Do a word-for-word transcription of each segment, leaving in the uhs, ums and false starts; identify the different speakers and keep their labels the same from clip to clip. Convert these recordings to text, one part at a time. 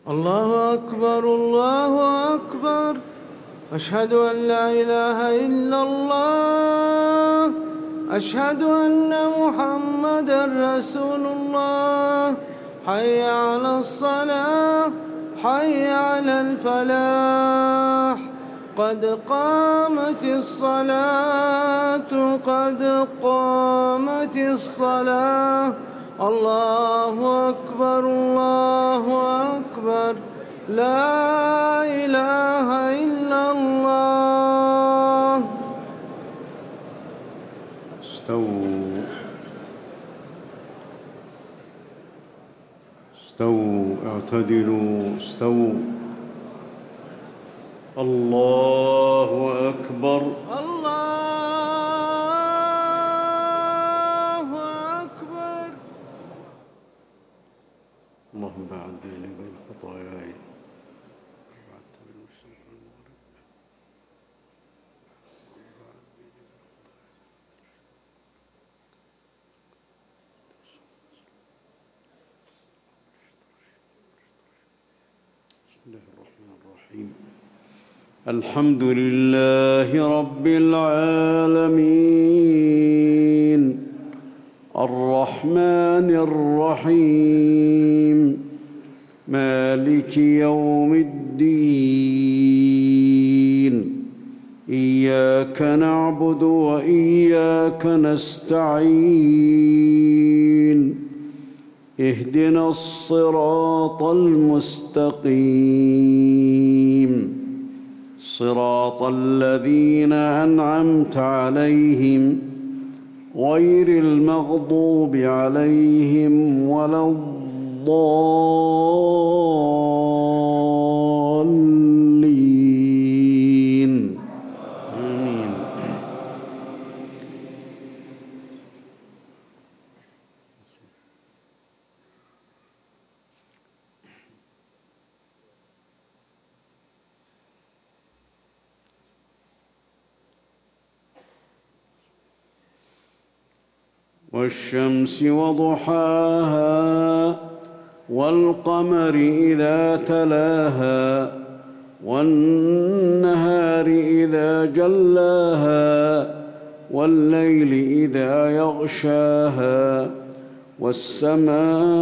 Speaker 1: الله أكبر الله أكبر. أشهد أن لا إله إلا الله. أشهد أن محمدًا رسول الله. حي على الصلاة حي على الفلاح. قد قامت الصلاة قد قامت الصلاة. الله أكبر الله أكبر. لا إله إلا الله.
Speaker 2: استووا استووا اعتدلوا استووا. الله أكبر
Speaker 1: الله أكبر.
Speaker 2: اللهم باعد بيني وبين خطاياي بعدت بالمشرق والمغرب. بسم الله الرحمن الرحيم. الحمد لله رب العالمين الرحمن الرحيم مالك يوم الدين. إياك نعبد وإياك نستعين. اهدنا الصراط المستقيم صراط الذين أنعمت عليهم غير المغضوب عليهم ولا الضالين. آمين. والشمس وضحاها والقمر إذا تلاها والنهار إذا جلاها والليل إذا يغشاها والسماء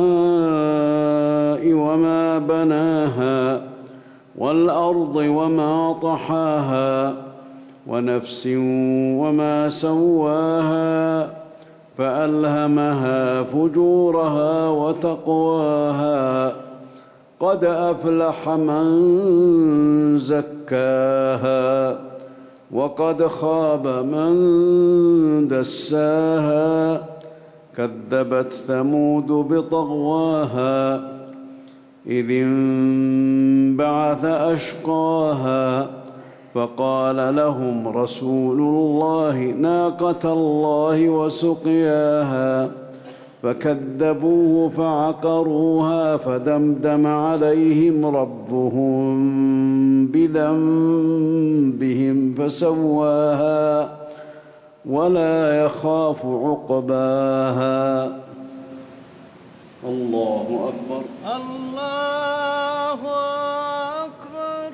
Speaker 2: وما بناها والأرض وما طحاها ونفس وما سواها فألهمها فجورها وتقواها. قد أفلح من زكاها وقد خاب من دساها. كذبت ثمود بطغواها إذ انبعث أشقاها فقال لهم رسول الله ناقة الله وسقياها فكذبوه فعقروها فدمدم عليهم ربهم بذنبهم فسواها ولا يخاف عقباها. الله أكبر
Speaker 1: الله أكبر.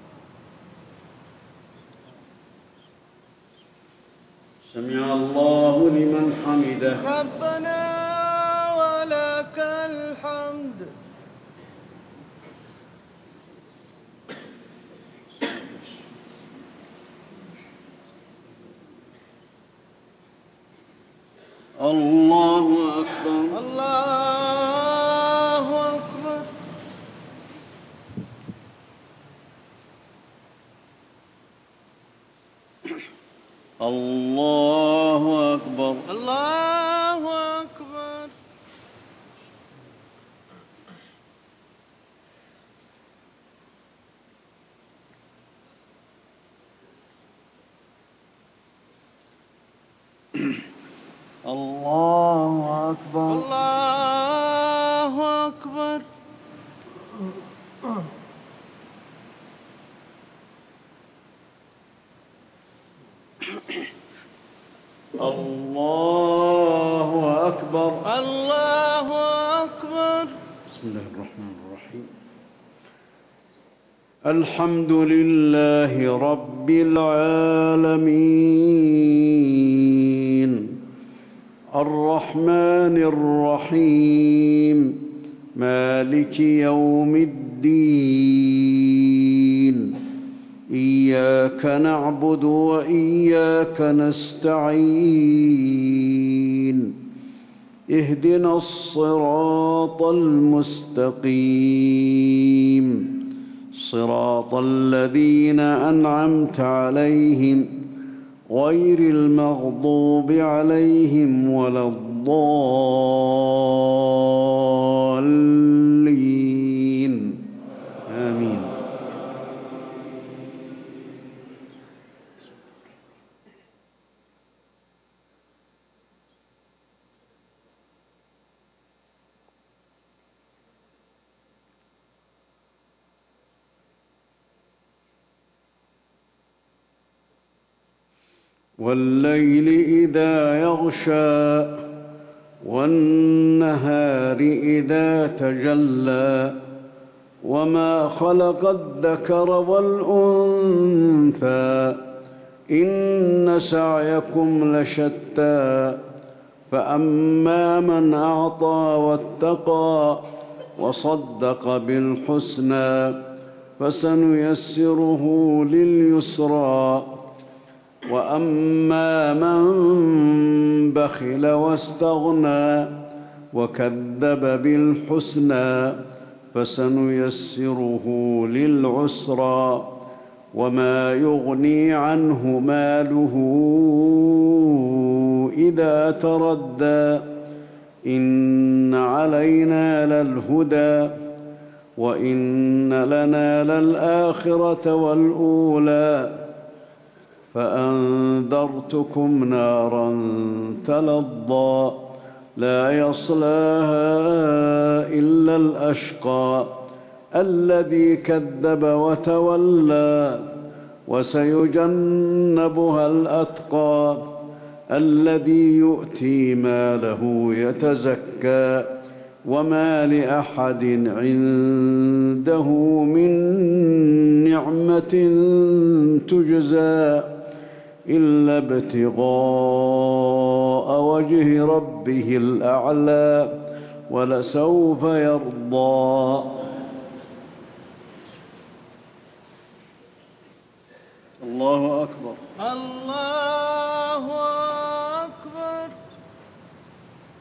Speaker 2: سمع الله لمن حمده.
Speaker 1: ربنا ولك الحمد.
Speaker 2: الله أكبر
Speaker 1: الله أكبر.
Speaker 2: الله أكبر
Speaker 1: الله أكبر.
Speaker 2: الله أكبر
Speaker 1: الله أكبر.
Speaker 2: الله أكبر
Speaker 1: الله أكبر.
Speaker 2: بسم الله الرحمن الرحيم. الحمد لله رب العالمين الرحمن الرحيم مالك يوم الدين إياك نعبد وإياك نستعين اهدنا الصراط المستقيم صراط الذين أنعمت عليهم غير المغضوب عليهم ولا الضالين آمين. والليل إذا يغشى والنهار إذا تجلى وما خلق الذكر والأنثى إن سعيكم لشتى فأما من أعطى واتقى وصدق بالحسنى فسنيسره لليسرى وأما من بخل واستغنى وكذب بالحسنى فسنيسره للعسرى وما يغني عنه ماله إذا تردى إن علينا للهدى وإن لنا للآخرة والأولى فأنذرتكم نارا تلظى لا يصلاها إلا الأشقى الذي كذب وتولى وسيجنبها الأتقى الذي يؤتي ماله يتزكى وما لأحد عنده من نعمة تجزى إلا ابتغاء وجه ربه الأعلى ولسوف يرضى. الله أكبر.